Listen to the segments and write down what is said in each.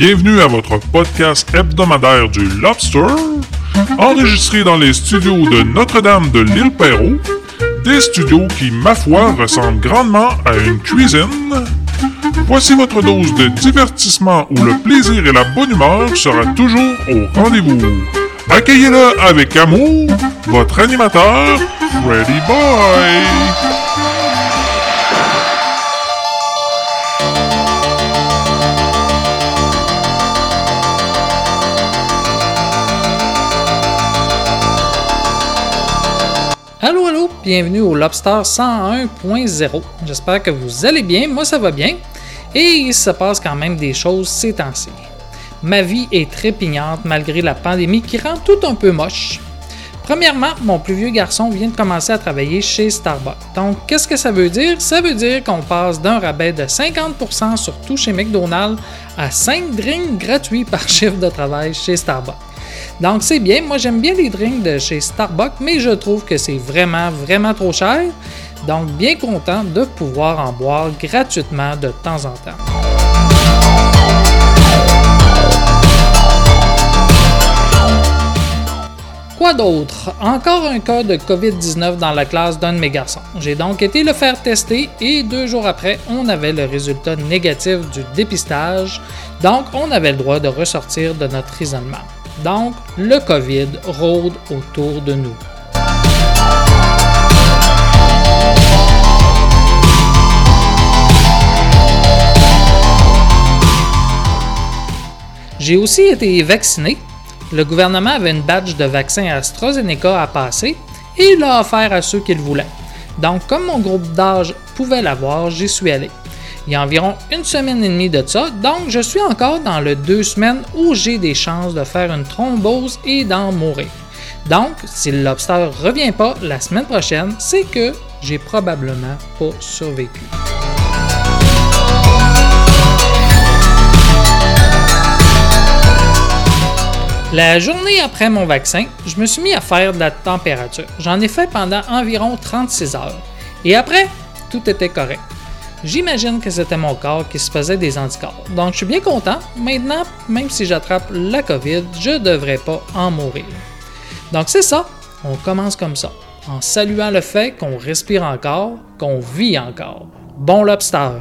Bienvenue à votre podcast hebdomadaire du Lobster, enregistré dans les studios de Notre-Dame de l'Île-Perrot, des studios qui, ma foi, ressemblent grandement à une cuisine. Voici votre dose de divertissement où le plaisir et la bonne humeur sera toujours au rendez-vous. Accueillez-le avec amour, votre animateur, Freddy Boy. Allô, bienvenue au Lobster 101.0. J'espère que vous allez bien, moi ça va bien. Et il se passe quand même des choses ces temps-ci. Ma vie est trépignante malgré la pandémie qui rend tout un peu moche. Premièrement, mon plus vieux garçon vient de commencer à travailler chez Starbucks. Donc, qu'est-ce que ça veut dire? Ça veut dire qu'on passe d'un rabais de 50% sur tout chez McDonald's à 5 drinks gratuits par chiffre de travail chez Starbucks. Donc, c'est bien. Moi, j'aime bien les drinks de chez Starbucks, mais je trouve que c'est vraiment trop cher. Donc, bien content de pouvoir en boire gratuitement de temps en temps. Quoi d'autre? Encore un cas de COVID-19 dans la classe d'un de mes garçons. J'ai donc été le faire tester et 2 jours après, on avait le résultat négatif du dépistage. Donc, on avait le droit de ressortir de notre isolement. Donc, le COVID rôde autour de nous. J'ai aussi été vacciné. Le gouvernement avait une badge de vaccin AstraZeneca à passer et il l'a offert à ceux qui le voulaient. Donc, comme mon groupe d'âge pouvait l'avoir, j'y suis allé. Il y a environ 1 semaine et demie de ça, donc je suis encore dans le 2 semaines où j'ai des chances de faire une thrombose et d'en mourir. Donc, si le lobster ne revient pas la semaine prochaine, c'est que j'ai probablement pas survécu. La journée après mon vaccin, je me suis mis à faire de la température. J'en ai fait pendant environ 36 heures. Et après, tout était correct. J'imagine que c'était mon corps qui se faisait des anticorps. Donc je suis bien content. Maintenant, même si j'attrape la COVID, je ne devrais pas en mourir. Donc c'est ça, on commence comme ça, en saluant le fait qu'on respire encore, qu'on vit encore. Bon lobster!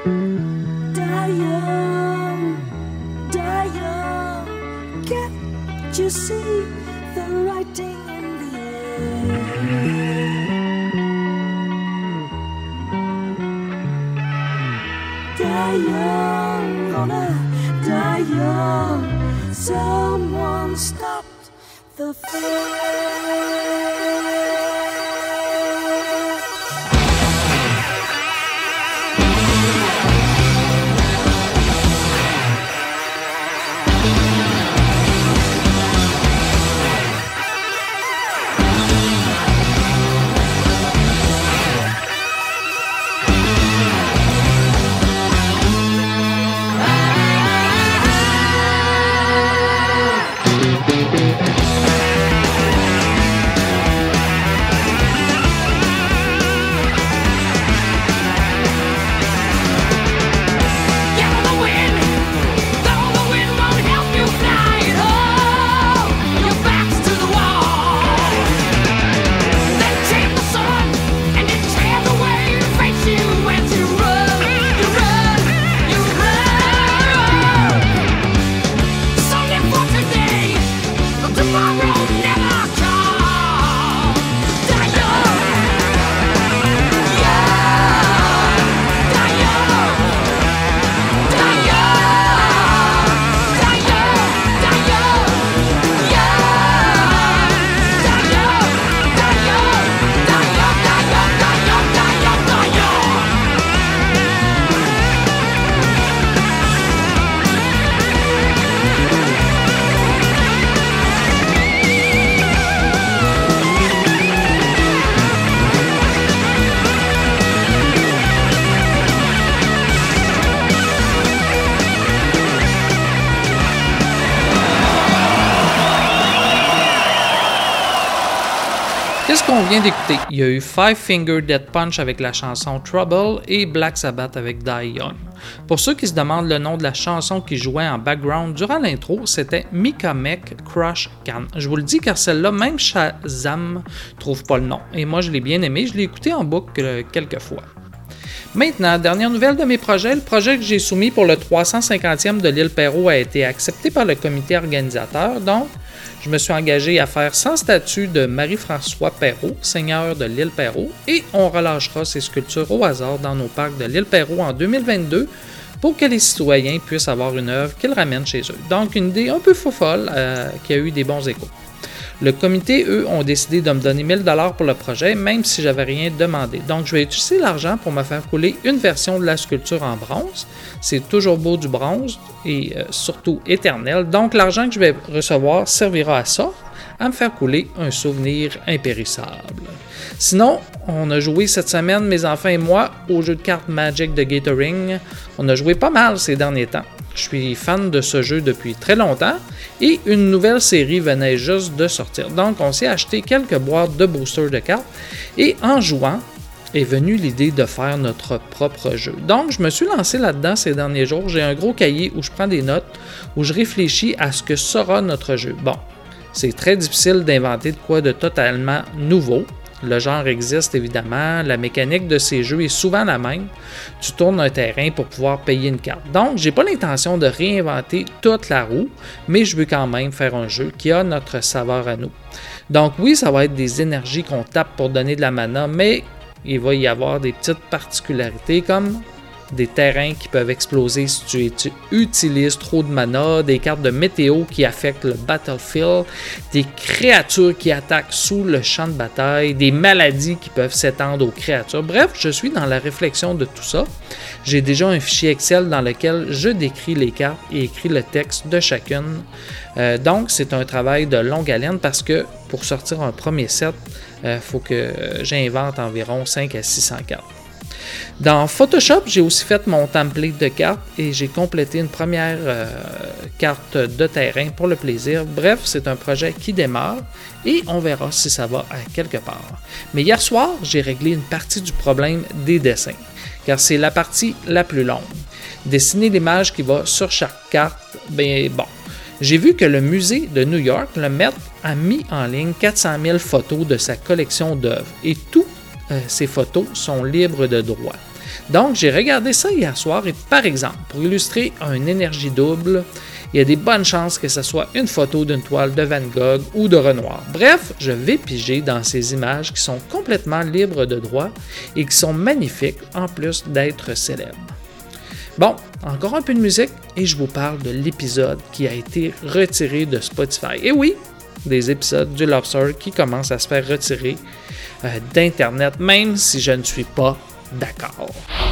Die young, can't you see the writing in the air? Die young, gonna die young. Someone stopped the fair. Qu'est-ce qu'on vient d'écouter? Il y a eu Five Finger Death Punch avec la chanson Trouble et Black Sabbath avec Die Young. Pour ceux qui se demandent le nom de la chanson qui jouait en background durant l'intro, c'était Mika Mech Crush Can. Je vous le dis car celle-là, même Shazam trouve pas le nom. Et moi je l'ai bien aimé, je l'ai écouté en boucle quelques fois. Maintenant, dernière nouvelle de mes projets, le projet que j'ai soumis pour le 350e de l'île Perrot a été accepté par le comité organisateur, donc je me suis engagé à faire 100 statues de Marie-François Perrot, seigneur de l'île Perrot, et on relâchera ces sculptures au hasard dans nos parcs de l'île Perrot en 2022 pour que les citoyens puissent avoir une œuvre qu'ils ramènent chez eux. Donc une idée un peu folle qui a eu des bons échos. Le comité, eux, ont décidé de me donner 1000 $ pour le projet, même si j'avais rien demandé. Donc, je vais utiliser l'argent pour me faire couler une version de la sculpture en bronze. C'est toujours beau du bronze et surtout éternel. Donc, l'argent que je vais recevoir servira à ça, à me faire couler un souvenir impérissable. Sinon, on a joué cette semaine, mes enfants et moi, au jeu de cartes Magic de Gathering. On a joué pas mal ces derniers temps. Je suis fan de ce jeu depuis très longtemps et une nouvelle série venait juste de sortir. Donc, on s'est acheté quelques boîtes de boosters de cartes et en jouant est venue l'idée de faire notre propre jeu. Donc, je me suis lancé là-dedans ces derniers jours. J'ai un gros cahier où je prends des notes, où je réfléchis à ce que sera notre jeu. Bon, c'est très difficile d'inventer de quoi de totalement nouveau. Le genre existe évidemment, la mécanique de ces jeux est souvent la même. Tu tournes un terrain pour pouvoir payer une carte. Donc, j'ai pas l'intention de réinventer toute la roue, mais je veux quand même faire un jeu qui a notre saveur à nous. Donc oui, ça va être des énergies qu'on tape pour donner de la mana, mais il va y avoir des petites particularités comme des terrains qui peuvent exploser si tu utilises trop de mana, des cartes de météo qui affectent le battlefield, des créatures qui attaquent sous le champ de bataille, des maladies qui peuvent s'étendre aux créatures. Bref, je suis dans la réflexion de tout ça. J'ai déjà un fichier Excel dans lequel je décris les cartes et écris le texte de chacune. Donc, c'est un travail de longue haleine parce que pour sortir un premier set, il faut que j'invente environ 5 à 600 cartes. Dans Photoshop, j'ai aussi fait mon template de cartes et j'ai complété une première carte de terrain pour le plaisir. Bref, c'est un projet qui démarre et on verra si ça va à quelque part. Mais hier soir, j'ai réglé une partie du problème des dessins, car c'est la partie la plus longue. Dessiner l'image qui va sur chaque carte, ben bon. J'ai vu que le musée de New York, le Met, a mis en ligne 400 000 photos de sa collection d'œuvres et tout ces photos sont libres de droit. Donc, j'ai regardé ça hier soir et par exemple, pour illustrer un énergie double, il y a des bonnes chances que ce soit une photo d'une toile de Van Gogh ou de Renoir. Bref, je vais piger dans ces images qui sont complètement libres de droit et qui sont magnifiques en plus d'être célèbres. Bon, encore un peu de musique et je vous parle de l'épisode qui a été retiré de Spotify. Et oui, des épisodes du Lobster qui commencent à se faire retirer d'Internet, même si je ne suis pas d'accord.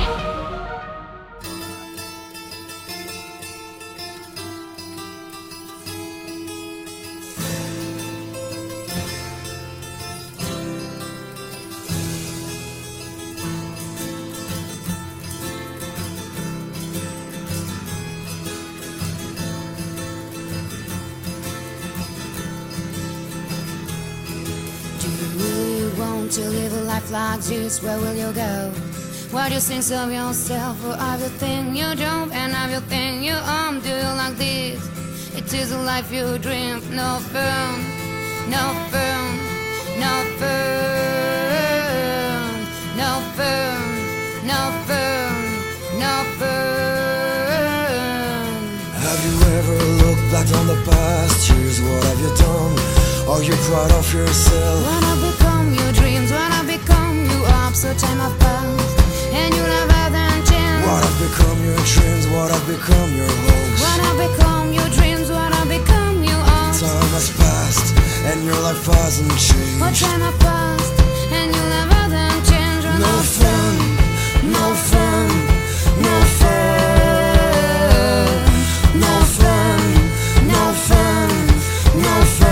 To live a life like this, where will you go? What do you think of yourself, or everything you do and everything you do you like this? It is a life you dream, no fun, no fun, no fun, no fun, no fun, no fun. Have you ever looked back on the past years? What have you done? Are you proud of yourself? When I become your dreams, when I become you up, so time have passed, and you never then change. What have become your dreams? What have become your hopes? When I become your dreams, when I become you up. Time has passed, and your life hasn't changed. What time have passed, and you never then change. No fun, no fun, no fun, no fun, no fun, no fun.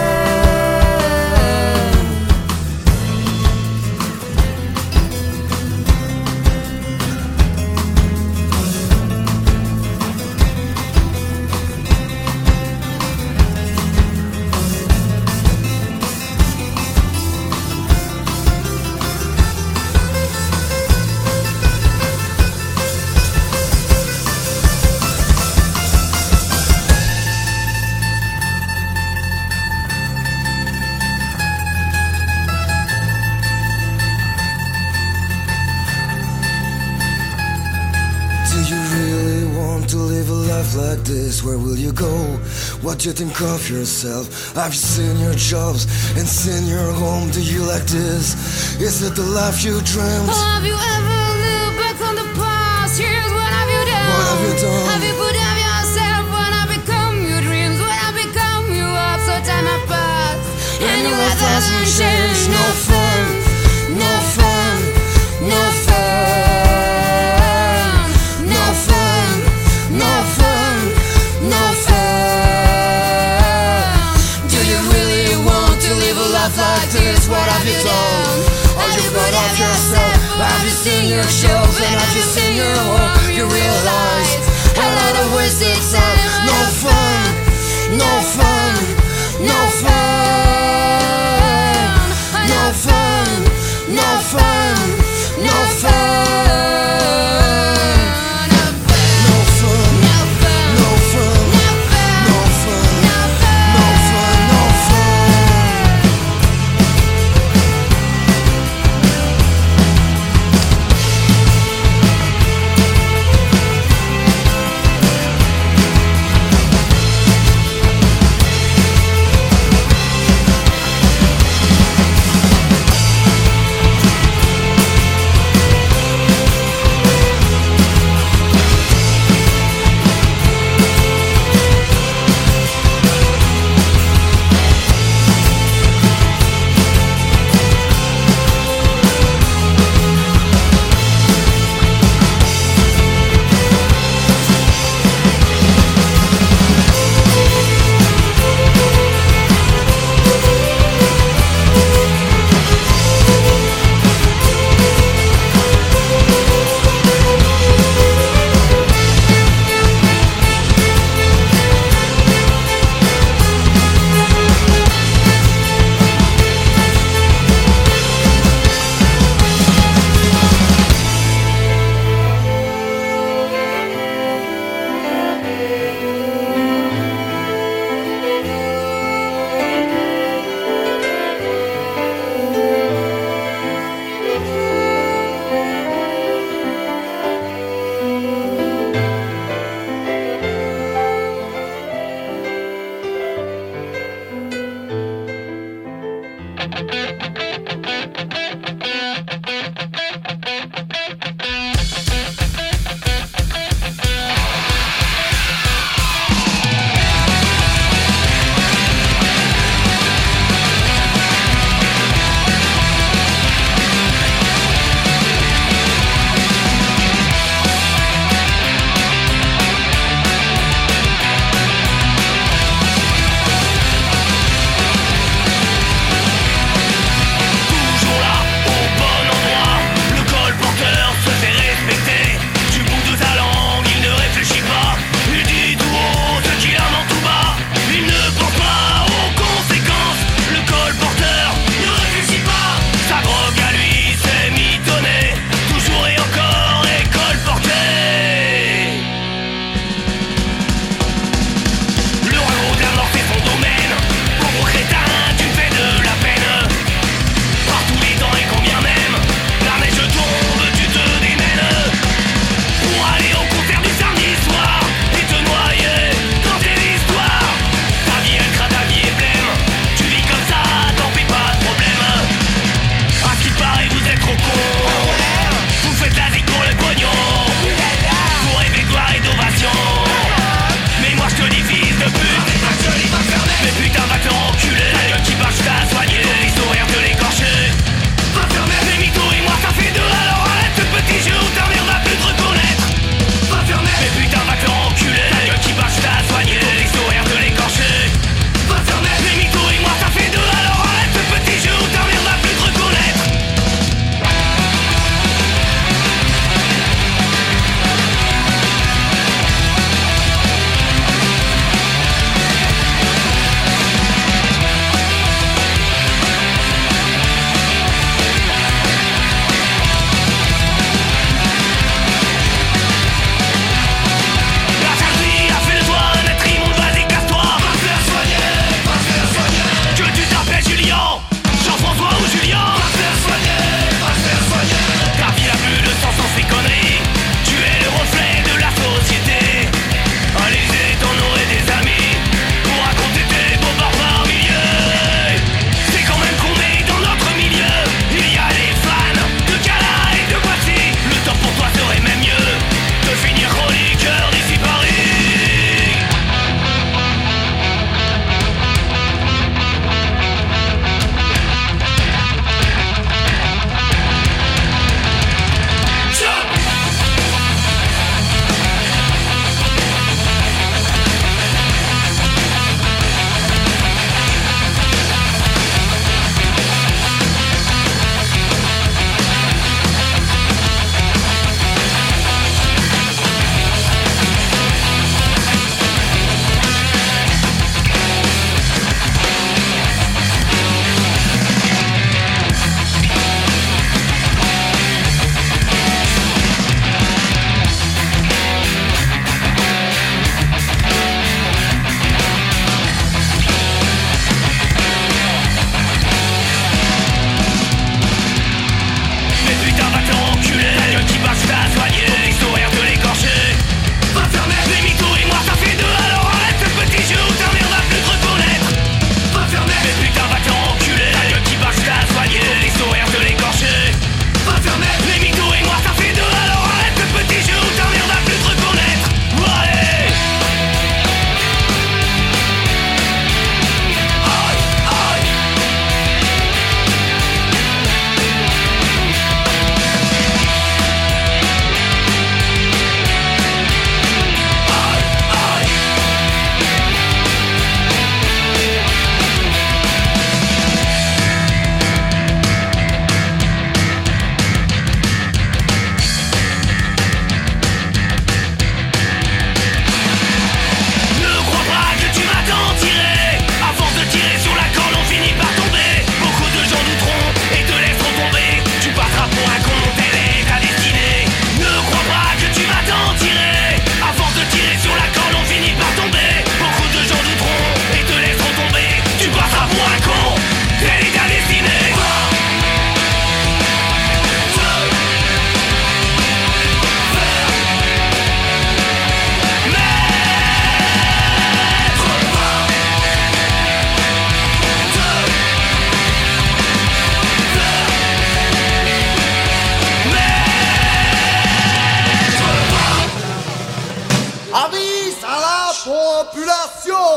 Like this, where will you go? What do you think of yourself? Have you seen your jobs and seen your home? Do you like this? Is it the life you dreamt? Oh, have you ever looked back on the past years? What have you done? What have you done? Have you put up yourself when I become your dreams? When I become you up, so time has passed, and your life hasn't changed. No fun, no fun, no fun, no fun, no fun, no fun. Do you really want to live a life like this? What have you done? Are you proud of yourself? Have you seen your shows and have you seen your home? You realize a lot of wasted time. No fun, no fun, no fun, no fun, no fun, no fun.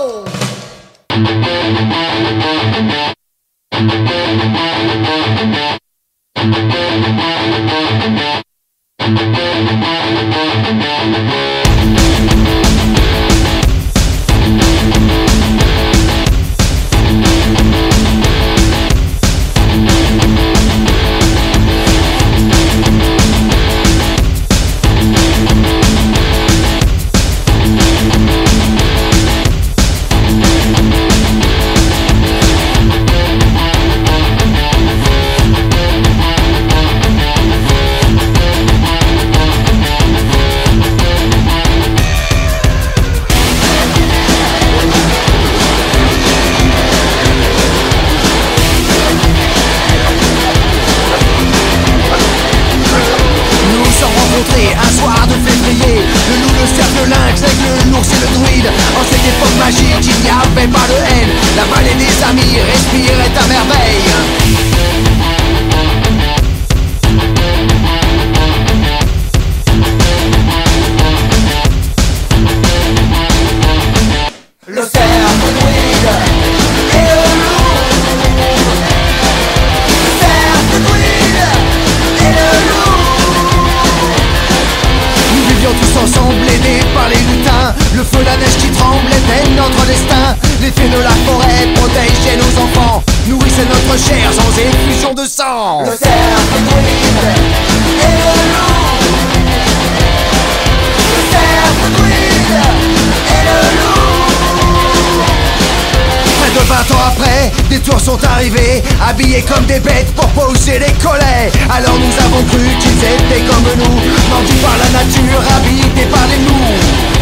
go! Un soir de février, le loup, le cerf, le lynx, l'aigle, l'ours et le druide. En cette époque magique, il n'y avait pas de haine. La vallée des amis respirait à merveille. Le cerf, le druide et le loup. Le cerf, le druide et le loup. Nous vivions tous ensemble, aidés par les lutins. Le feu, la neige qui tremble était notre destin. Les fées de la forêt protégeaient nos enfants, nourrissaient notre chair sans effusion de sang. Le cerf, le druide et le loup. Le cerf, le druide et le loup. Près de 20 ans après, des tours sont arrivés, habillés comme des bêtes pour poser les collets. Alors nous avons cru qu'ils étaient comme nous, mordus par la nature, habités par les loups.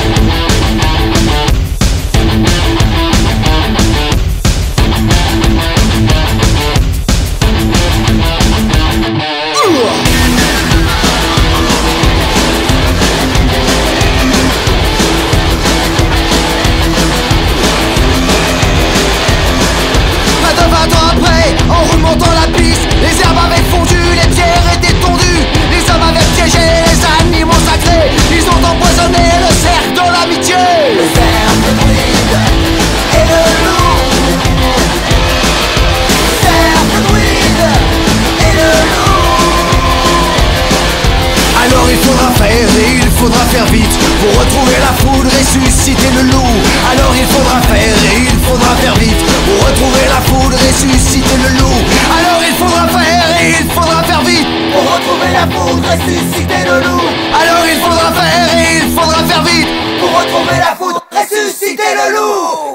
En remontant la piste, les herbes avaient fondu, les pierres étaient tondues. Les hommes avaient piégé les animaux sacrés. Ils ont empoisonné le cercle de l'amitié. Le cerf, le druide et le loup. Le cerf, le druide et le loup. Alors il faudra faire et il faudra faire vite pour retrouver la foudre, ressusciter le loup. Alors il faudra faire et il faudra faire vite pour retrouver la foudre, ressusciter le loup. Alors il faudra faire et il faudra faire vite pour retrouver la foudre, ressusciter le loup. Alors il faudra faire et il faudra faire vite pour retrouver la foudre, ressusciter le loup.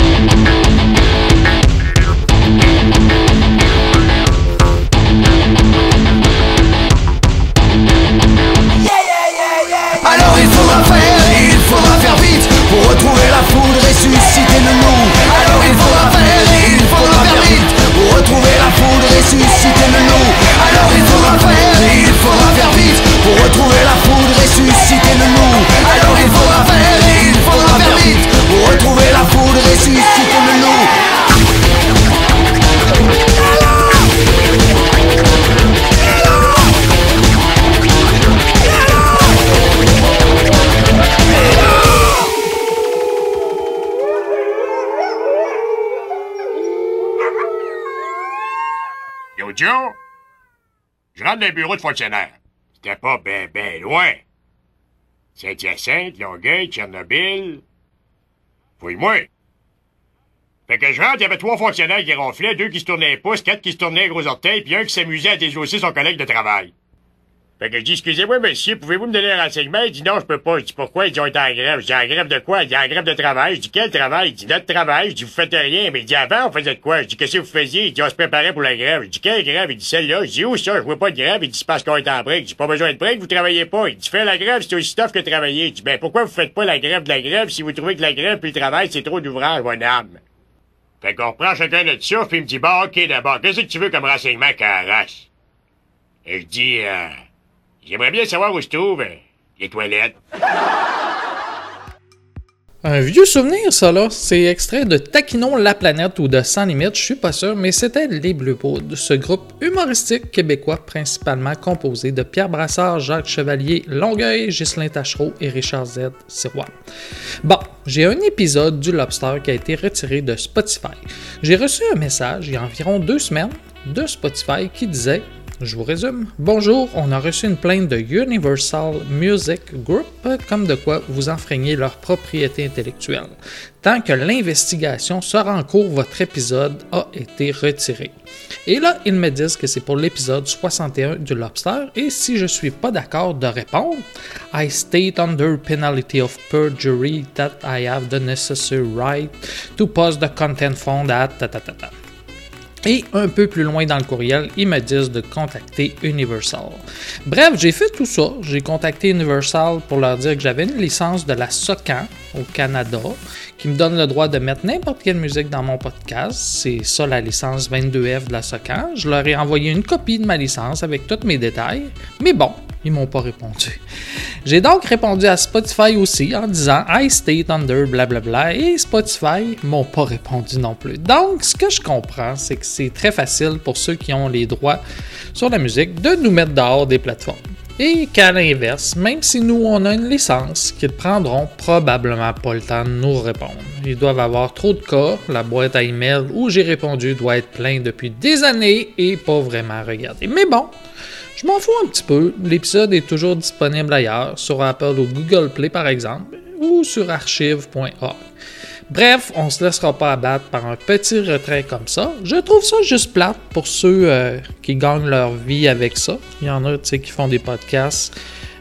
Alors il faudra faire et il faudra faire vite pour retrouver la foudre, ressusciter le loup. Alors il faudra faire et il faudra faire vite pour retrouver la foudre, ressusciter le loup. Alors il faudra faire et il faudra faire vite pour retrouver la foudre, ressusciter le loup. Alors il faudra faire et il faudra faire vite pour retrouver la foudre, ressusciter le loup. Yo, Joe, je rentre dans le bureau de fonctionnaire. C'était pas ben loin. Saint-Hyacinthe, Longueuil, Tchernobyl. Fouille-moi. Fait que je rentre, il y avait 3 fonctionnaires qui ronflaient, 2 qui se tournaient les pouces, 4 qui se tournaient les gros orteils, puis 1 qui s'amusait à désosser son collègue de travail. Fait que je dis, excusez-moi, monsieur, pouvez-vous me donner un renseignement? Il dit, non, je peux pas. Je dis, pourquoi? Il dit, on est en grève. Je dis, en grève de quoi? Il dit, en grève de travail. Je dis, quel travail? Il dit, notre travail. Je dis, vous faites rien. Mais il dit, avant, on faisait de quoi? Je dis, qu'est-ce que vous faisiez? Il dit, on se préparait pour la grève. Je dis, quelle grève? Il dit, celle-là. Je dis, où ça? Je vois pas de grève. Il dit, c'est parce qu'on est en break. Je dis, pas besoin de break, vous travaillez pas. Il dit, fais la grève, c'est aussi tough que travailler. Je dis, ben, pourquoi vous faites pas la grève de la grève si vous trouvez que la grève puis le travail, c'est trop d'ouvrage, mon âme? Fait qu'on reprend chacun notre souffle, puis il me dit, bon, ok, d'abord, qu'est-ce que tu veux comme renseignement, Carache? Et je dis, j'aimerais bien savoir où se trouvent les toilettes. Un vieux souvenir, ça, là. C'est extrait de Taquinons la planète ou de Sans Limite, je suis pas sûr, mais c'était les Bleu Poudre, ce groupe humoristique québécois principalement composé de Pierre Brassard, Jacques Chevalier, Longueuil, Ghislain Tachereau et Richard Z. Sirois. Bon, j'ai un épisode du Lobster qui a été retiré de Spotify. J'ai reçu un message il y a environ 2 semaines de Spotify qui disait... Je vous résume. Bonjour, on a reçu une plainte de Universal Music Group comme de quoi vous enfreignez leur propriété intellectuelle. Tant que l'investigation sera en cours, votre épisode a été retiré. Et là, ils me disent que c'est pour l'épisode 61 du Lobster et si je suis pas d'accord de répondre, I state under penalty of perjury that I have the necessary right to post the content found at ta. Et un peu plus loin dans le courriel, ils me disent de contacter Universal. Bref, j'ai fait tout ça. J'ai contacté Universal pour leur dire que j'avais une licence de la SOCAN au Canada qui me donne le droit de mettre n'importe quelle musique dans mon podcast. C'est ça la licence 22F de la SOCAN. Je leur ai envoyé une copie de ma licence avec tous mes détails. Mais bon, ils m'ont pas répondu. J'ai donc répondu à Spotify aussi en disant « I state under blablabla » et Spotify m'ont pas répondu non plus. Donc, ce que je comprends, c'est que c'est très facile pour ceux qui ont les droits sur la musique de nous mettre dehors des plateformes. Et qu'à l'inverse, même si nous on a une licence, qu'ils prendront probablement pas le temps de nous répondre. Ils doivent avoir trop de cas, la boîte à email où j'ai répondu doit être pleine depuis des années et pas vraiment regardée. Mais bon, je m'en fous un petit peu, l'épisode est toujours disponible ailleurs, sur Apple ou Google Play par exemple, ou sur archive.org. Bref, on se laissera pas abattre par un petit retrait comme ça. Je trouve ça juste plate pour ceux qui gagnent leur vie avec ça. Il y en a qui font des podcasts,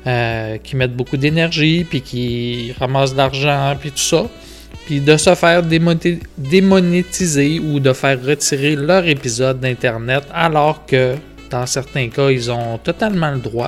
qui mettent beaucoup d'énergie, puis qui ramassent de l'argent, puis tout ça. Puis de se faire démonétiser ou de faire retirer leur épisode d'Internet alors que dans certains cas, ils ont totalement le droit.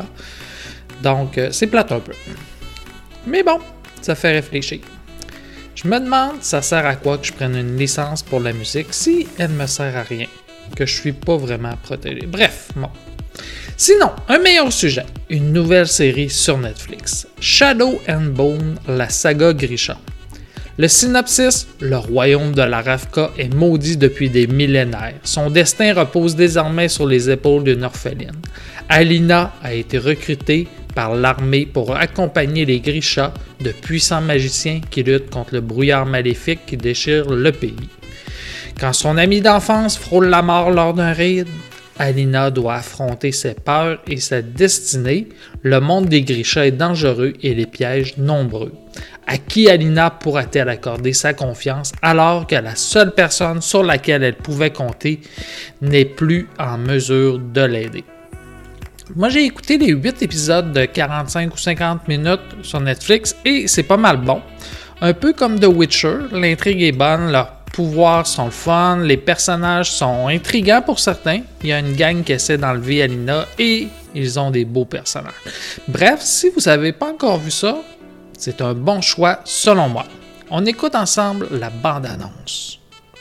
Donc, c'est plate un peu. Mais bon, ça fait réfléchir. Je me demande, ça sert à quoi que je prenne une licence pour la musique si elle me sert à rien, que je suis pas vraiment protégé. Bref, bon. Sinon, un meilleur sujet, une nouvelle série sur Netflix, Shadow and Bone, la saga Grisha. Le synopsis, le royaume de la Ravka est maudit depuis des millénaires. Son destin repose désormais sur les épaules d'une orpheline. Alina a été recrutée par l'armée pour accompagner les Grisha, de puissants magiciens qui luttent contre le brouillard maléfique qui déchire le pays. Quand son ami d'enfance frôle la mort lors d'un raid, Alina doit affronter ses peurs et sa destinée. Le monde des Grisha est dangereux et les pièges nombreux. À qui Alina pourra-t-elle accorder sa confiance alors que la seule personne sur laquelle elle pouvait compter n'est plus en mesure de l'aider? Moi, j'ai écouté les 8 épisodes de 45 ou 50 minutes sur Netflix et c'est pas mal bon. Un peu comme The Witcher, l'intrigue est bonne, leurs pouvoirs sont le fun, les personnages sont intrigants pour certains. Il y a une gang qui essaie d'enlever Alina et ils ont des beaux personnages. Bref, si vous n'avez pas encore vu ça, c'est un bon choix selon moi. On écoute ensemble la bande-annonce.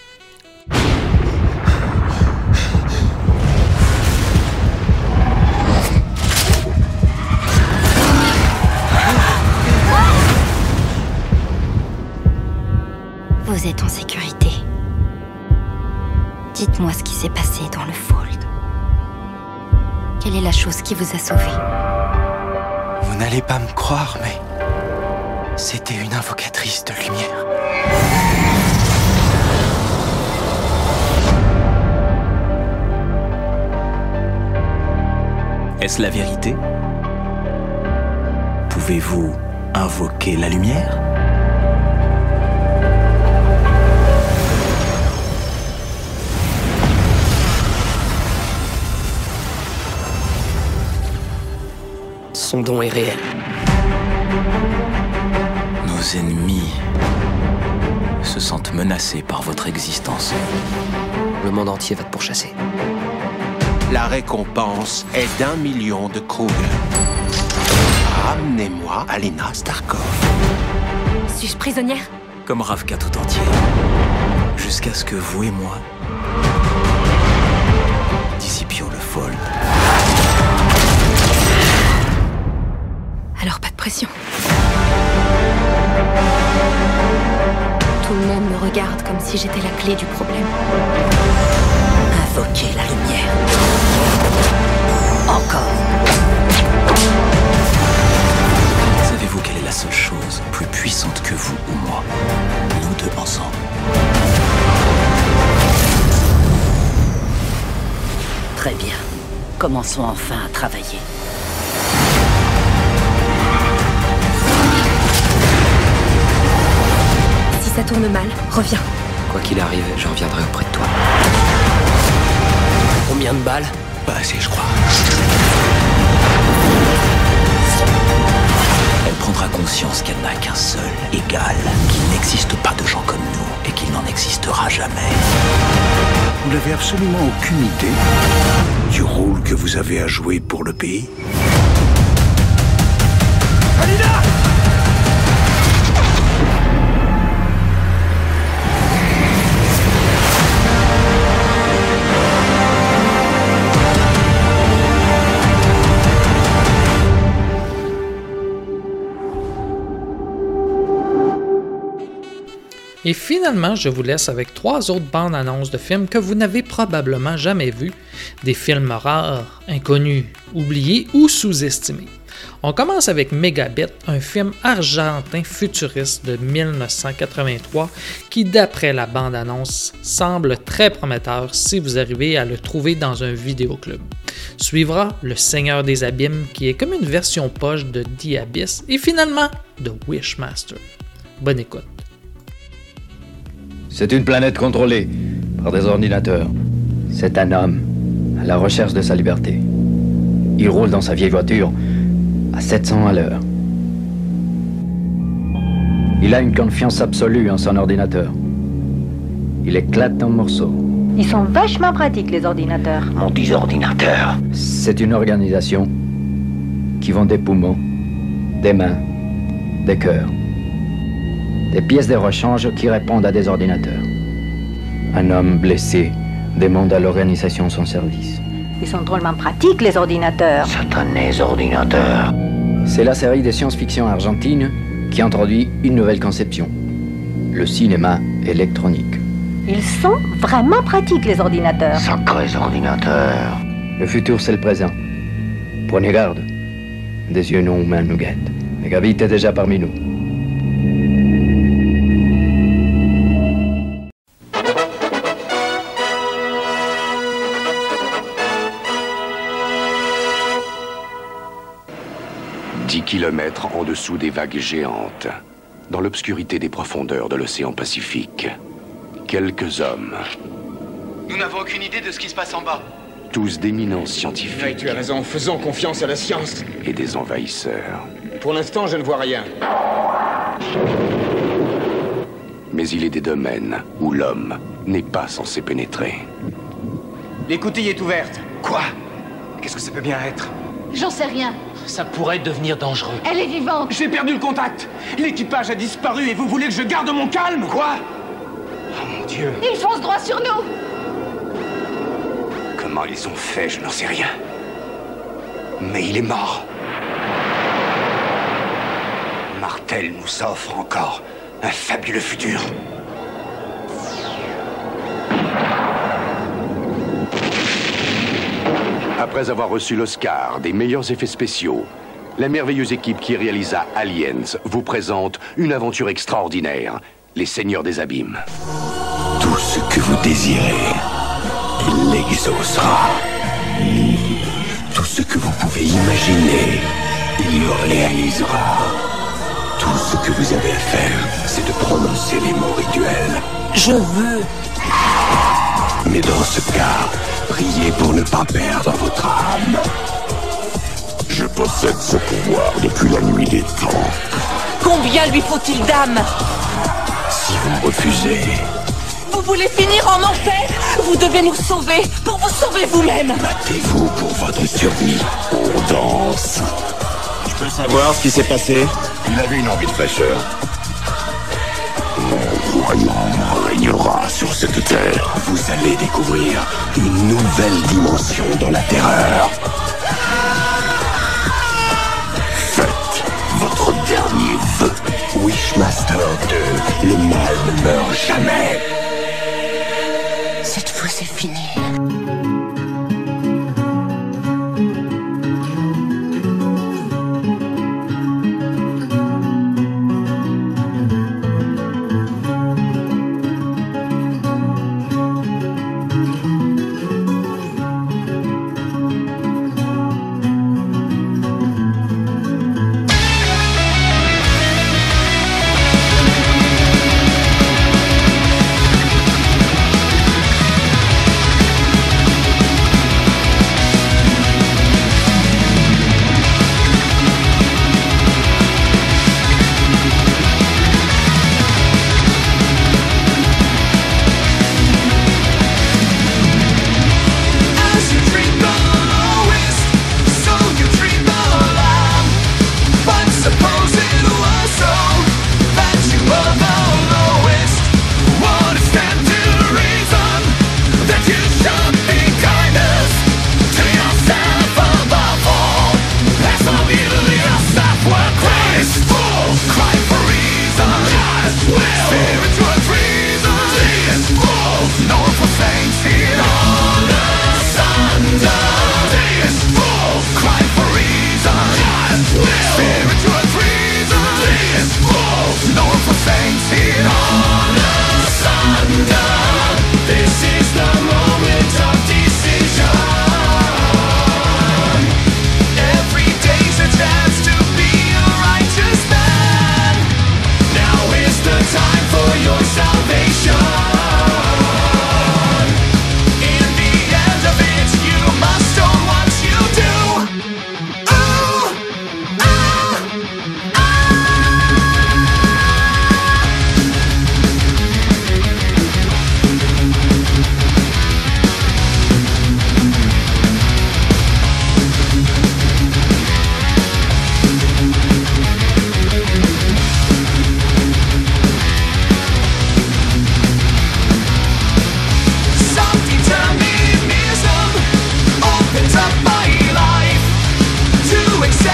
Vous êtes en sécurité. Dites-moi ce qui s'est passé dans le Fold. Quelle est la chose qui vous a sauvé? Vous n'allez pas me croire, mais c'était une invocatrice de lumière. Est-ce la vérité? Pouvez-vous invoquer la lumière? Son don est réel. Nos ennemis se sentent menacés par votre existence. Le monde entier va te pourchasser. La récompense est d'1 million de Krug. Ramenez-moi Alina Starkov. Suis-je prisonnière? Comme Ravka tout entier. Jusqu'à ce que vous et moi dissipions le Fold. Alors pas de pression. Tout le monde me regarde comme si j'étais la clé du problème. Invoquez la lumière. Encore. Savez-vous quelle est la seule chose plus puissante que vous ou moi? Nous deux ensemble. Très bien. Commençons enfin à travailler. Si ça tourne mal, reviens. Quoi qu'il arrive, je reviendrai auprès de toi. Combien de balles? Pas assez, je crois. Elle prendra conscience qu'elle n'a qu'un seul égal, qu'il n'existe pas de gens comme nous et qu'il n'en existera jamais. Vous n'avez absolument aucune idée du rôle que vous avez à jouer pour le pays. Alina! Et finalement, je vous laisse avec 3 autres bandes annonces de films que vous n'avez probablement jamais vus, des films rares, inconnus, oubliés ou sous-estimés. On commence avec Megabit, un film argentin futuriste de 1983 qui, d'après la bande-annonce, semble très prometteur si vous arrivez à le trouver dans un vidéoclub. Suivra Le Seigneur des Abîmes, qui est comme une version poche de The Abyss, et finalement The Wishmaster. Bonne écoute. C'est une planète contrôlée par des ordinateurs. C'est un homme à la recherche de sa liberté. Il roule dans sa vieille voiture à 700 à l'heure. Il a une confiance absolue en son ordinateur. Il éclate en morceaux. Ils sont vachement pratiques, les ordinateurs. Mon 10 ordinateurs. C'est une organisation qui vend des poumons, des mains, des cœurs. Des pièces de rechange qui répondent à des ordinateurs. Un homme blessé demande à l'organisation son service. Ils sont drôlement pratiques, les ordinateurs. Satanés ordinateurs. C'est la série de science-fiction argentine qui introduit une nouvelle conception. Le cinéma électronique. Ils sont vraiment pratiques, les ordinateurs. Sacrés ordinateurs. Le futur, c'est le présent. Prenez garde. Des yeux non humains nous guettent. Megabit est déjà parmi nous. Kilomètres en dessous des vagues géantes, dans l'obscurité des profondeurs de l'océan Pacifique. Quelques hommes. Nous n'avons aucune idée de ce qui se passe en bas. Tous d'éminents scientifiques. Oui, tu as raison, faisons confiance à la science. Et des envahisseurs. Pour l'instant, je ne vois rien. Mais il est des domaines où l'homme n'est pas censé pénétrer. L'écoutille est ouverte. Quoi? Qu'est-ce que ça peut bien être? J'en sais rien. Ça pourrait devenir dangereux. Elle est vivante. J'ai perdu le contact. L'équipage a disparu et vous voulez que je garde mon calme? Quoi? Oh mon Dieu. Ils foncent droit sur nous. Comment ils ont fait, je n'en sais rien. Mais il est mort. Martel nous offre encore un fabuleux futur. Après avoir reçu l'Oscar des meilleurs effets spéciaux, la merveilleuse équipe qui réalisa Aliens vous présente une aventure extraordinaire, Les Seigneurs des Abîmes. Tout ce que vous désirez, il l'exaucera. Tout ce que vous pouvez imaginer, il le réalisera. Tout ce que vous avez à faire, c'est de prononcer les mots rituels. Je veux. Mais dans ce cas, priez pour ne pas perdre votre âme. Je possède ce pouvoir depuis la nuit des temps. Combien lui faut-il d'âmes? Si vous me refusez... Vous voulez finir en enfer? Vous devez nous sauver pour vous sauver vous-même. Battez-vous pour votre survie. On danse. Je peux savoir ce qui s'est passé? Il avait une envie de fraîcheur. Mon royaume régnera sur cette terre. Vous allez découvrir une nouvelle dimension dans la terreur. Faites votre dernier vœu. Wishmaster 2, le mal ne meurt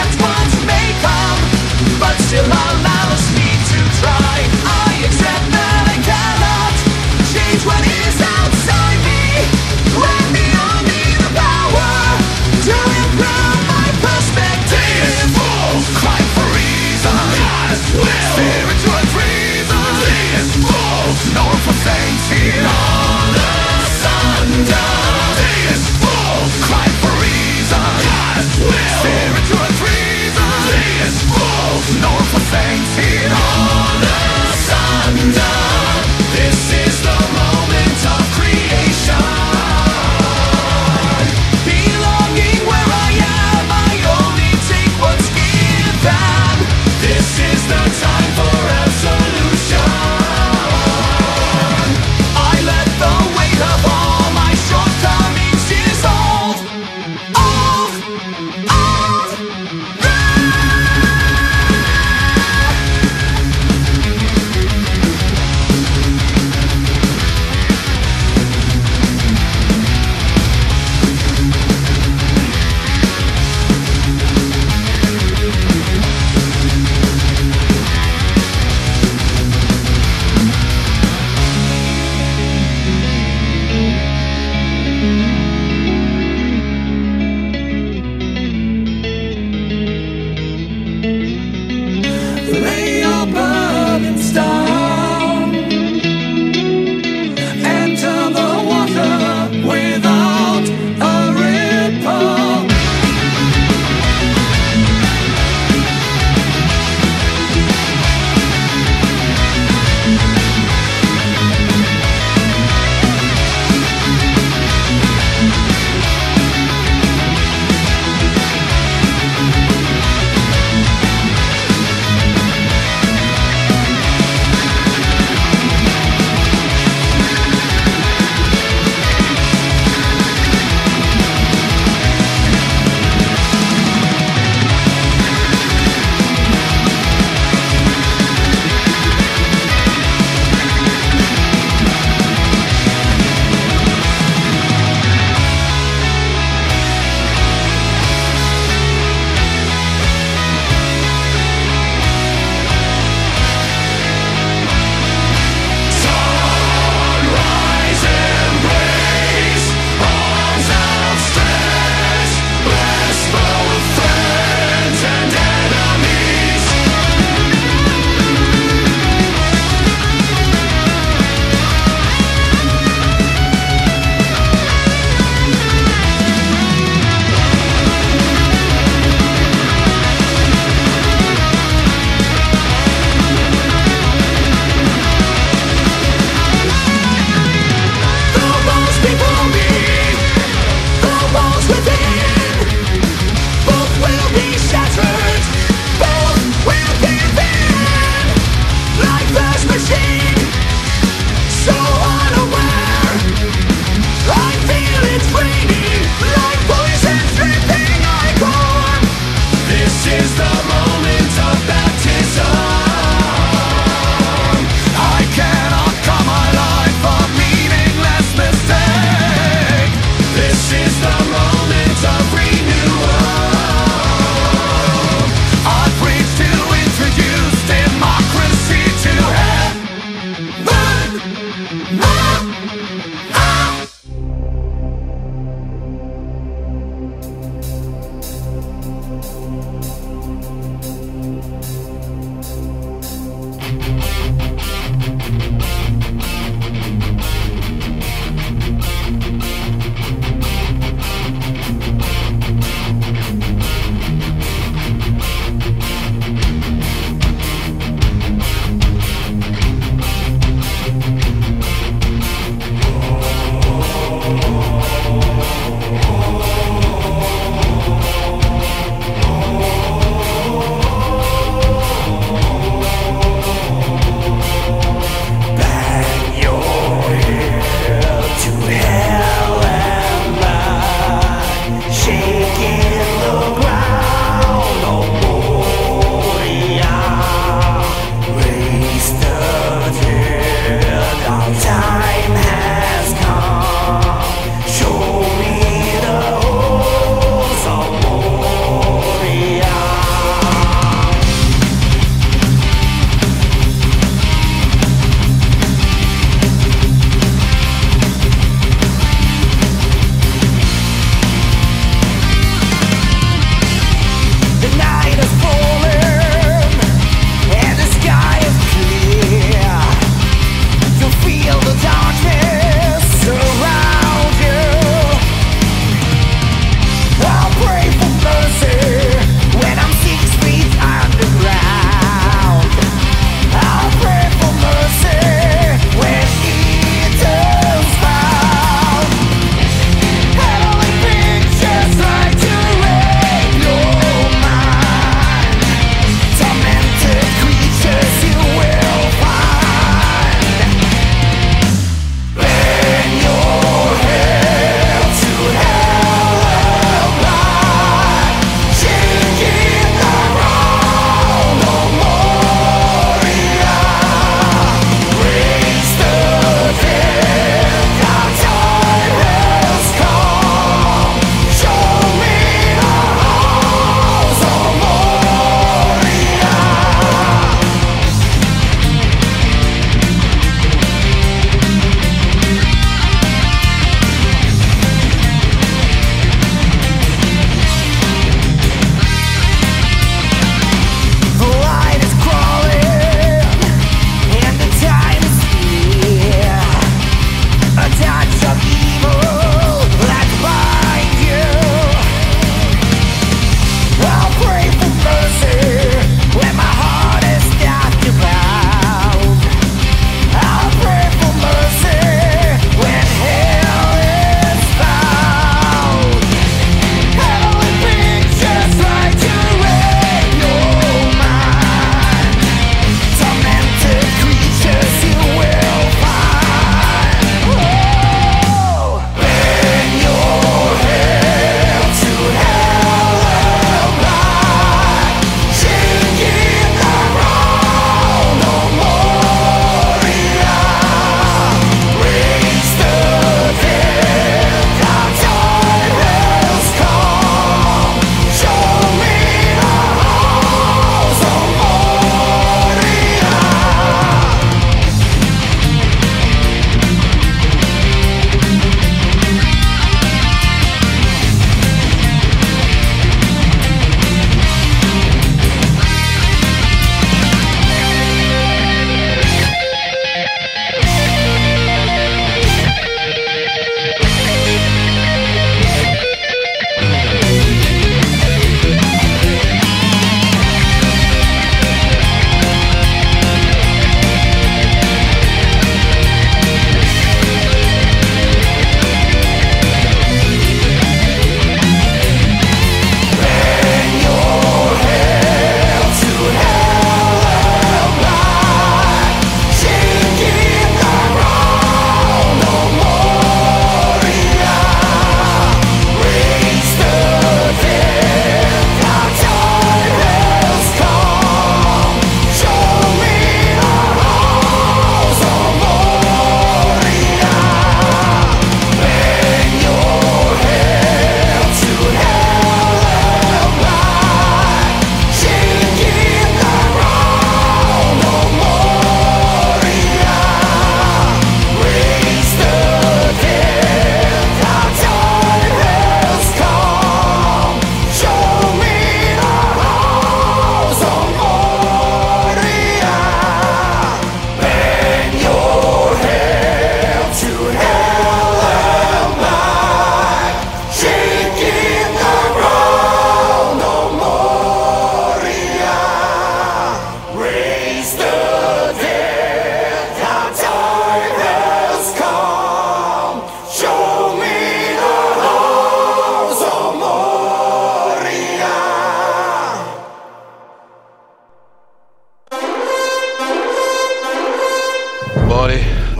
can't want to make up, but still allows me to try. I accept that I cannot change what is outside me. Let me only the power to improve my perspective. Cry for reason, spiritual reason. No room for thanks here. All asunder. Cry for reason, spiritual reason. No room for thanks.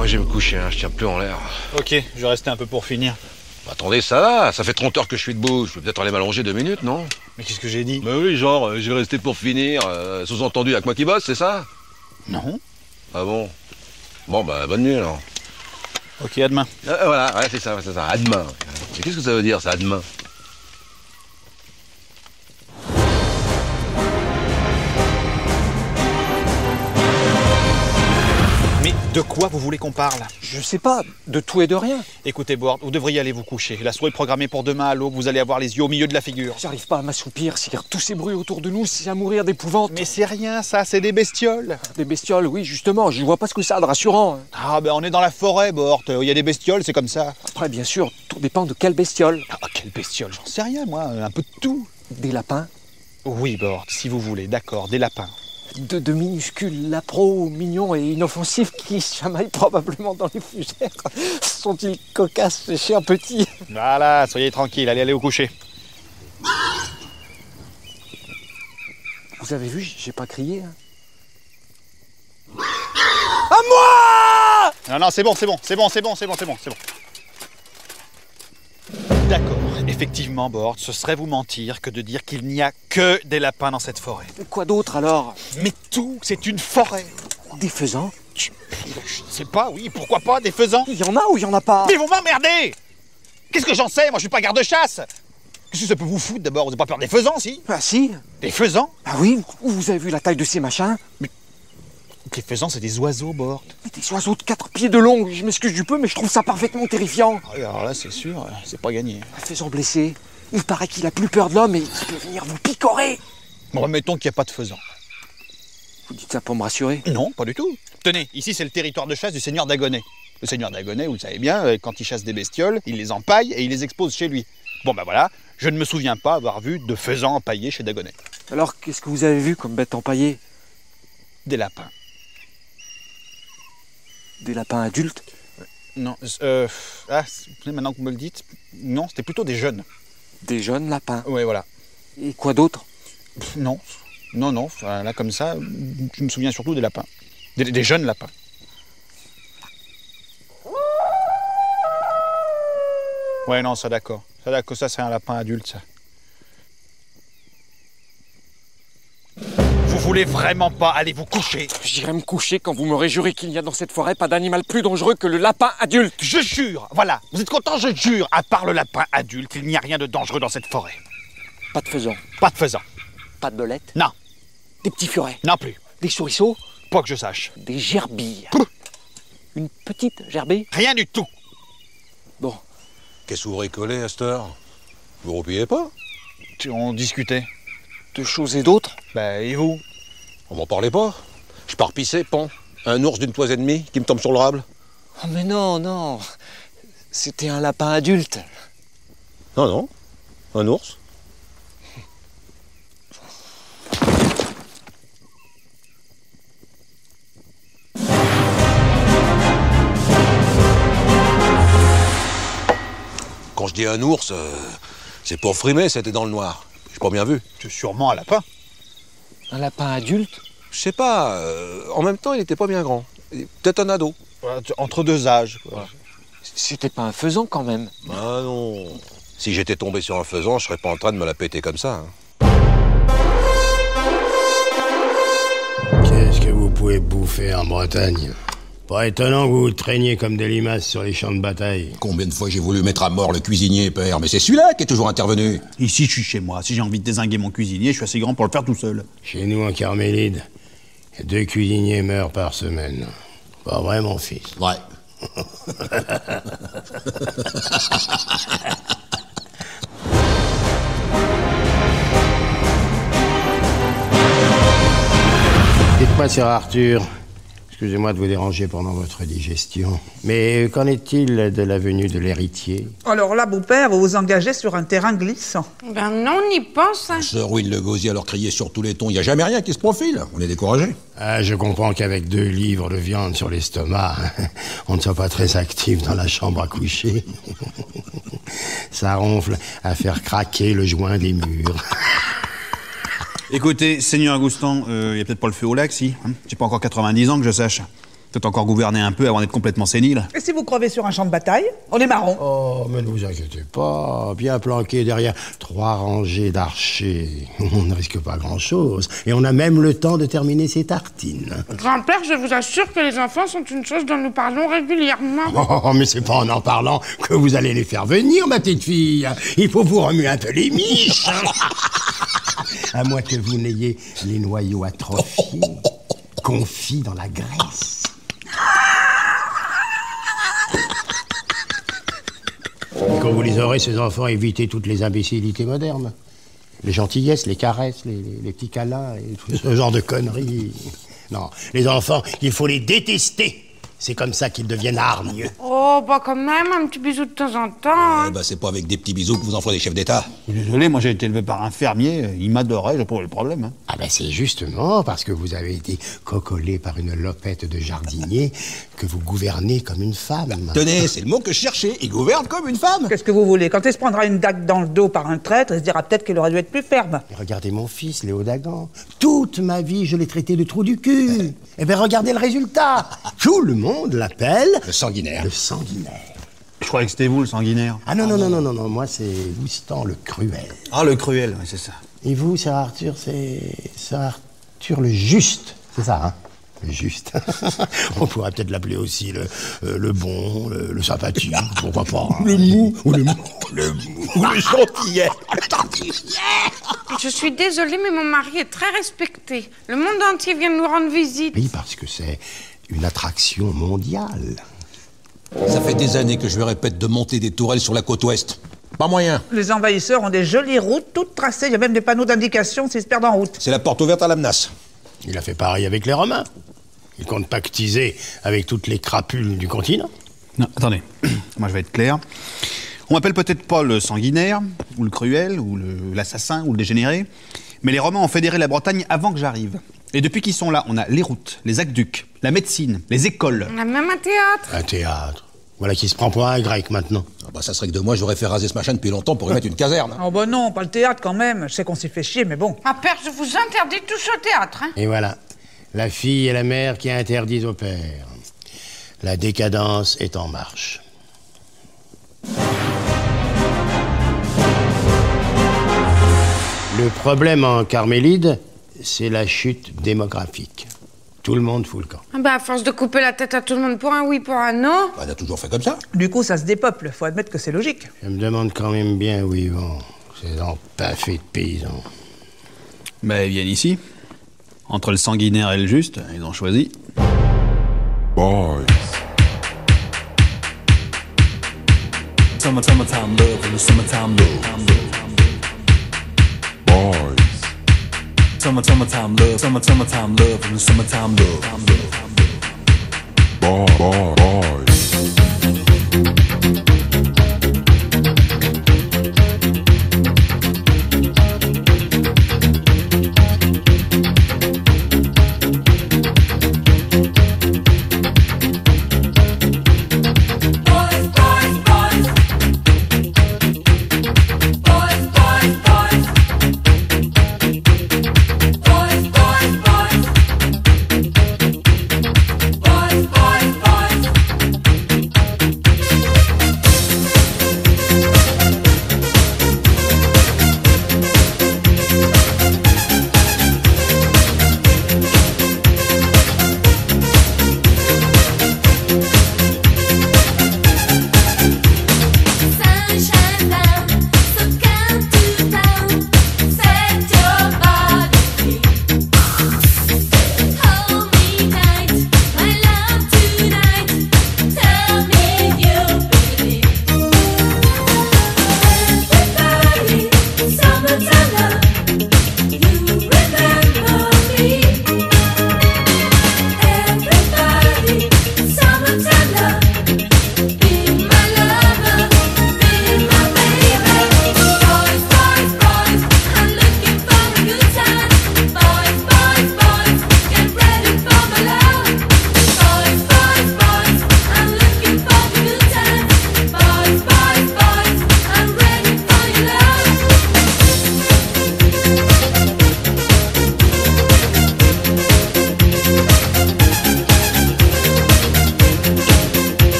Moi, je vais me coucher, hein, je tiens plus en l'air. Ok, je vais rester un peu pour finir. Attendez, ça va, ça fait 30 heures que je suis debout. Je peux peut-être aller m'allonger 2 minutes, non? Mais qu'est-ce que j'ai dit? Bah oui, genre, je vais rester pour finir. Sous-entendu, y'a que moi qui bosse, c'est ça? Non. Ah bon? Bon, bah, bonne nuit, alors. Ok, à demain. Voilà, ouais, c'est ça, à demain. Mais qu'est-ce que ça veut dire, ça, à demain? Mais de quoi vous voulez qu'on parle? Je sais pas, de tout et de rien. Écoutez, Board, vous devriez aller vous coucher. La soirée est programmée pour demain à l'aube, vous allez avoir les yeux au milieu de la figure. J'arrive pas à m'assoupir, s'il y a tous ces bruits autour de nous, c'est à mourir d'épouvante. Mais c'est rien, ça, c'est des bestioles. Des bestioles, oui, justement, je vois pas ce que ça a de rassurant. Ah, ben on est dans la forêt, Board, il y a des bestioles, c'est comme ça. Après, bien sûr, tout dépend de quelle bestiole. Ah, quelle bestiole? J'en sais rien, moi, un peu de tout. Des lapins? Oui, Board, si vous voulez, d'accord, des lapins. De minuscules lapros mignons et inoffensifs qui chamaillent probablement dans les fougères. Sont-ils cocasses, ces chers petits? Voilà, soyez tranquille, allez au coucher. Vous avez vu, j'ai pas crié. Hein. À moi! Non, c'est bon. D'accord, effectivement, Board, ce serait vous mentir que de dire qu'il n'y a que des lapins dans cette forêt. Quoi d'autre alors? Mais tout, c'est une forêt. Des faisans? Je sais pas, oui, pourquoi pas, des faisans? Il y en a ou il y en a pas? Mais vous m'emmerdez! Qu'est-ce que j'en sais? Moi, je suis pas garde-chasse. Qu'est-ce que ça peut vous foutre d'abord? Vous n'avez pas peur des faisans, si? Ah si. Des faisans? Ah oui, vous avez vu la taille de ces machins? Mais les faisans, c'est des oiseaux, Board. Des oiseaux de 4 pieds de long, je m'excuse du peu, mais je trouve ça parfaitement terrifiant. Ah, alors là, c'est sûr, c'est pas gagné. Un faisan blessé, il paraît qu'il a plus peur de l'homme et qu'il peut venir vous picorer. Bon, mettons qu'il n'y a pas de faisan. Vous dites ça pour me rassurer? Non, pas du tout. Tenez, ici, c'est le territoire de chasse du seigneur d'Agonais. Le seigneur d'Agonais, vous le savez bien, quand il chasse des bestioles, il les empaille et il les expose chez lui. Bon, ben voilà, je ne me souviens pas avoir vu de faisan empaillé chez Dagonet. Alors, qu'est-ce que vous avez vu comme bête empaillée? Des lapins. Des lapins adultes? Non, maintenant que vous me le dites, non, c'était plutôt des jeunes. Des jeunes lapins? Ouais, voilà. Et quoi d'autre? Non, enfin, là, comme ça, je me souviens surtout des lapins. Des jeunes lapins. Ouais, non, ça d'accord. Ça, c'est un lapin adulte, ça. Vous voulez vraiment pas aller vous coucher? J'irai me coucher quand vous m'aurez juré qu'il n'y a dans cette forêt pas d'animal plus dangereux que le lapin adulte. Je jure, voilà. Vous êtes content? Je jure. À part le lapin adulte, il n'y a rien de dangereux dans cette forêt. Pas de faisan? Pas de faisan. Pas de belette? Non. Des petits furets? Non plus. Des souriceaux? Pas que je sache. Des gerbilles? Une petite gerbille? Rien du tout. Bon. Qu'est-ce que vous bricolez à cette heure? Vous roupillez pas? On discutait. De choses et d'autres? Bah, et vous? On m'en parlait pas. Je pars pisser, pan. Un ours d'une toise et demie qui me tombe sur le rable. Oh mais non. C'était un lapin adulte. Non. Un ours. Quand je dis un ours, c'est pour frimer, c'était dans le noir. J'ai pas bien vu. C'est sûrement un lapin. Un lapin adulte? Je sais pas, en même temps, il était pas bien grand. Peut-être un ado. Entre deux âges, quoi. C'était pas un faisan, quand même. Ah non. Si j'étais tombé sur un faisan, je serais pas en train de me la péter comme ça. Hein. Qu'est-ce que vous pouvez bouffer en Bretagne? Pas étonnant que vous vous traîniez comme des limaces sur les champs de bataille. Combien de fois j'ai voulu mettre à mort le cuisinier, père, mais c'est celui-là qui est toujours intervenu. Ici, je suis chez moi. Si j'ai envie de dézinguer mon cuisinier, je suis assez grand pour le faire tout seul. Chez nous, en Carmélide, 2 cuisiniers meurent par semaine. Pas vrai, mon fils? Ouais. Dites-moi, Sir Arthur, excusez-moi de vous déranger pendant votre digestion, mais qu'en est-il de la venue de l'héritier? Alors là, beau-père, vous vous engagez sur un terrain glissant. Ben non, on y pense. Hein. Sir Will le gosier alors crier sur tous les tons, il n'y a jamais rien qui se profile, on est découragé. Ah, je comprends qu'avec 2 livres de viande sur l'estomac, on ne soit pas très actif dans la chambre à coucher. Ça ronfle à faire craquer le joint des murs. Écoutez, Seigneur Augustin, il y a peut-être pas le feu au lac, si hein. J'ai pas encore 90 ans que je sache. Peut-être encore gouverner un peu avant d'être complètement sénile. Et si vous crevez sur un champ de bataille, on est marron. Oh, mais ne vous inquiétez pas. Bien planqué derrière 3 rangées d'archers, on ne risque pas grand-chose. Et on a même le temps de terminer ses tartines. Grand-père, je vous assure que les enfants sont une chose dont nous parlons régulièrement. Oh, mais c'est pas en parlant que vous allez les faire venir, ma petite fille. Il faut vous remuer un peu les miches. À moins que vous n'ayez les noyaux atrophiés, confits dans la graisse. Quand vous les aurez, ces enfants, évitez toutes les imbécilités modernes. Les gentillesses, les caresses, les petits câlins, et tout ce genre de conneries. Non, les enfants, il faut les détester. C'est comme ça qu'ils deviennent hargneux. Oh, bah quand même, un petit bisou de temps en temps. Hein. Bah c'est pas avec des petits bisous que vous en ferez des chefs d'État. Désolé, moi j'ai été élevé par un fermier, il m'adorait, j'ai pas le problème. Hein. Ah ben c'est justement parce que vous avez été cocolé par une lopette de jardinier que vous gouvernez comme une femme. Tenez, c'est le mot que je cherchais, il gouverne comme une femme. Qu'est-ce que vous voulez? Quand il se prendra une dague dans le dos par un traître, il se dira peut-être qu'il aurait dû être plus ferme. Et regardez mon fils, Léo Dagan. Toute ma vie, je l'ai traité de trou du cul. Eh bien, regardez le résultat. Tout le monde l'appelle... Le sanguinaire. Le sanguinaire. Je croyais que c'était vous, le sanguinaire. Ah non, moi c'est Woustan le cruel. Ah, le cruel, oui, c'est ça. Et vous, Sir Arthur, c'est Sir Arthur le juste. C'est ça, hein? Le juste. On pourrait peut-être l'appeler aussi le bon, le sympathique, pourquoi pas. Hein. Le mou, ou le gentillet. Je suis désolée, mais mon mari est très respecté. Le monde entier vient nous rendre visite. Oui, parce que c'est une attraction mondiale. Ça fait des années que je lui répète de monter des tourelles sur la côte ouest. Pas moyen. Les envahisseurs ont des jolies routes toutes tracées. Il y a même des panneaux d'indication s'ils se perdent en route. C'est la porte ouverte à l'Amnas. Il a fait pareil avec les Romains. Il compte pactiser avec toutes les crapules du continent. Non, attendez. Moi, je vais être clair. On m'appelle peut-être pas le sanguinaire, ou le cruel, ou l'assassin, ou le dégénéré, mais les Romains ont fédéré la Bretagne avant que j'arrive. Et depuis qu'ils sont là, on a les routes, les aqueducs, la médecine, les écoles. On a même un théâtre. Un théâtre. Voilà qui se prend pour un grec maintenant. Ah bah ça serait que de moi, j'aurais fait raser ce machin depuis longtemps pour y mettre une caserne. Oh bah non, pas le théâtre quand même. Je sais qu'on s'y fait chier, mais bon. Ah, père, je vous interdis tous au théâtre, hein. Et voilà. La fille et la mère qui interdisent au père. La décadence est en marche. Le problème en Carmélide, c'est la chute démographique. Tout le monde fout le camp. Ah bah, à force de couper la tête à tout le monde pour un oui, pour un non. On a toujours fait comme ça. Du coup, ça se dépeuple. Faut admettre que c'est logique. Je me demande quand même bien où ils vont. Ces empaffés de paysans. Bah, ils viennent ici. Entre le sanguinaire et le juste, ils ont choisi. Boys. Summertime love in the summertime love. Boys. Summertime love in the summertime love. Boys.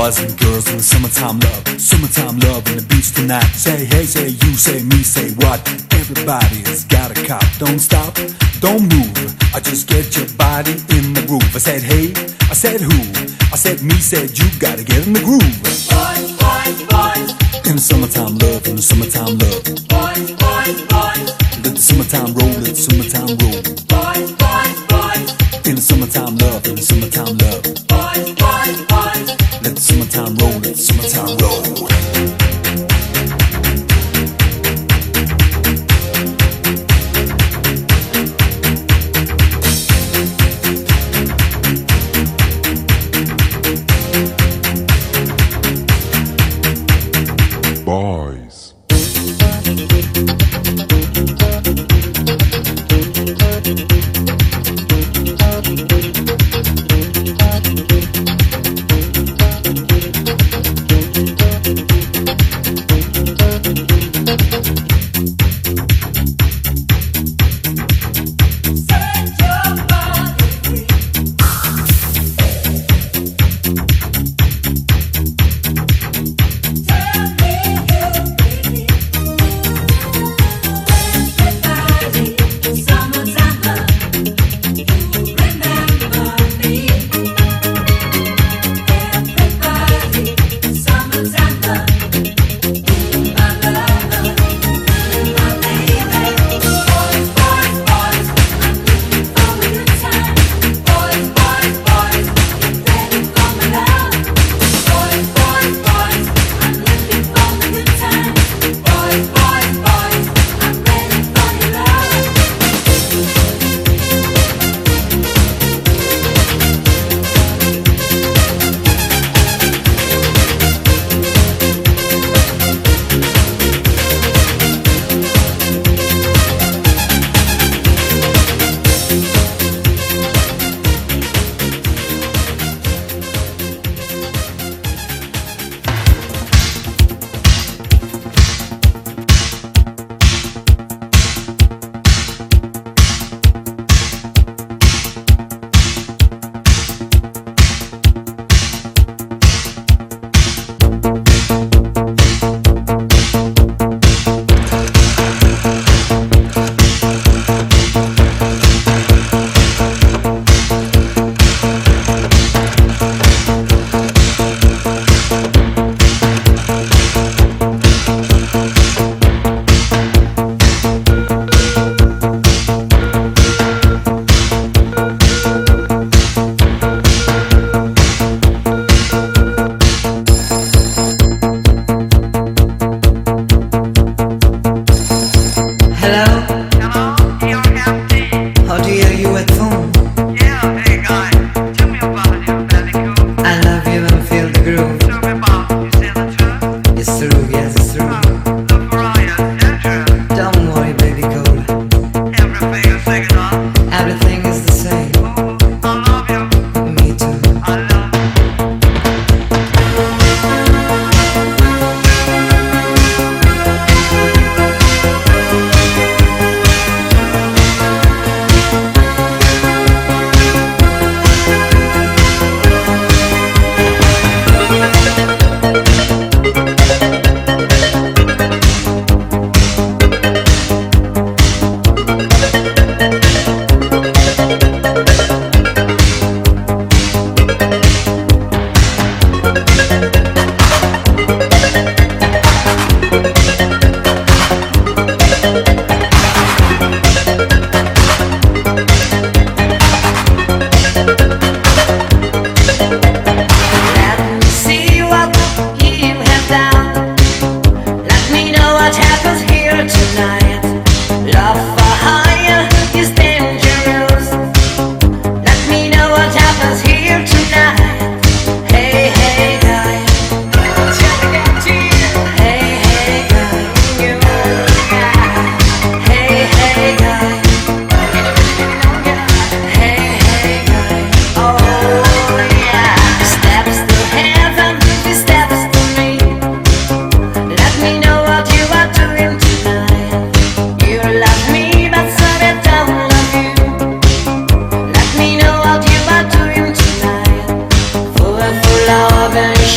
boys and girls in the summertime love on the beach tonight. Say hey, say you, say me, say what? Everybody's got a cop. Don't stop, don't move. I just get your body in the groove. I said hey, I said who? I said me, said you. Gotta get in the groove. Boys, boys, boys. In the summertime love, in the summertime love. Boys, boys, boys. Let the summertime roll, let the summertime roll. Boys, boys, boys. In the summertime love, in the summertime love. Boys, boys, boys. Let the summertime roll, let the summertime roll. Boys.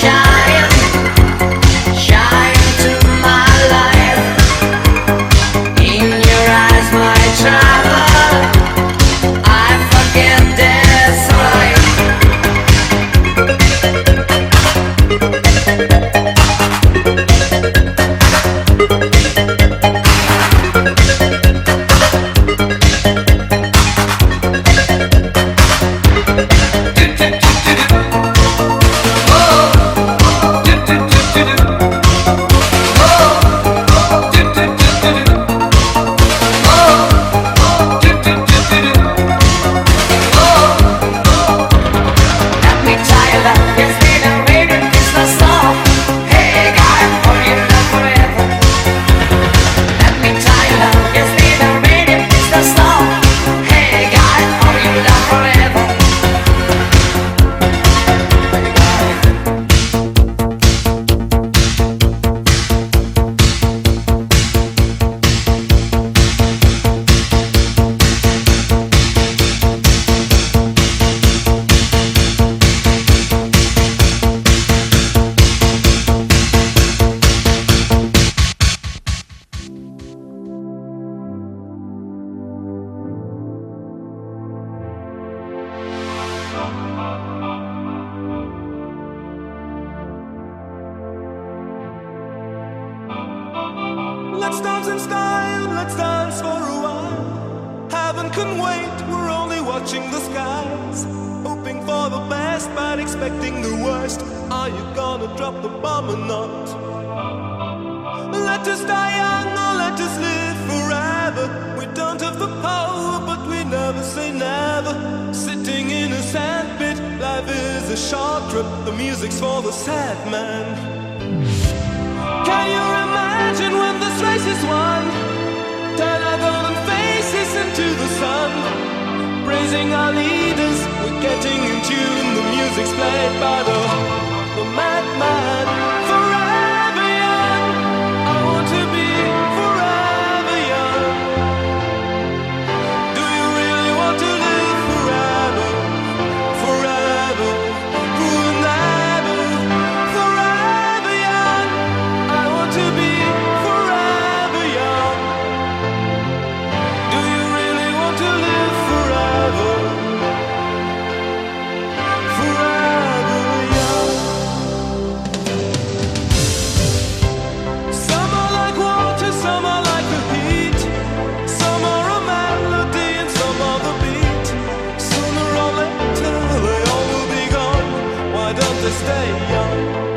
Let's dance in style, let's dance for a while. Heaven can wait, we're only watching the skies. Hoping for the best, but expecting the worst. Are you gonna drop the bomb or not? Let us die young or let us live forever. We don't have the power, but we never say never. Sitting in a sandpit, life is a short trip. The music's for the sad man. Can you imagine when this race is won? Turn our golden faces into the sun. Praising our leaders, we're getting in tune. The music's played by the madman. Forever young, I want to be forever young. Do you really want to live forever? Forever, forever, forever young. I want to be forever young. Do you really want to live forever? Forever young. Some are like water, some are like the heat. Some are a melody and some are the beat. Sooner or later they all will be gone. Why don't they stay young?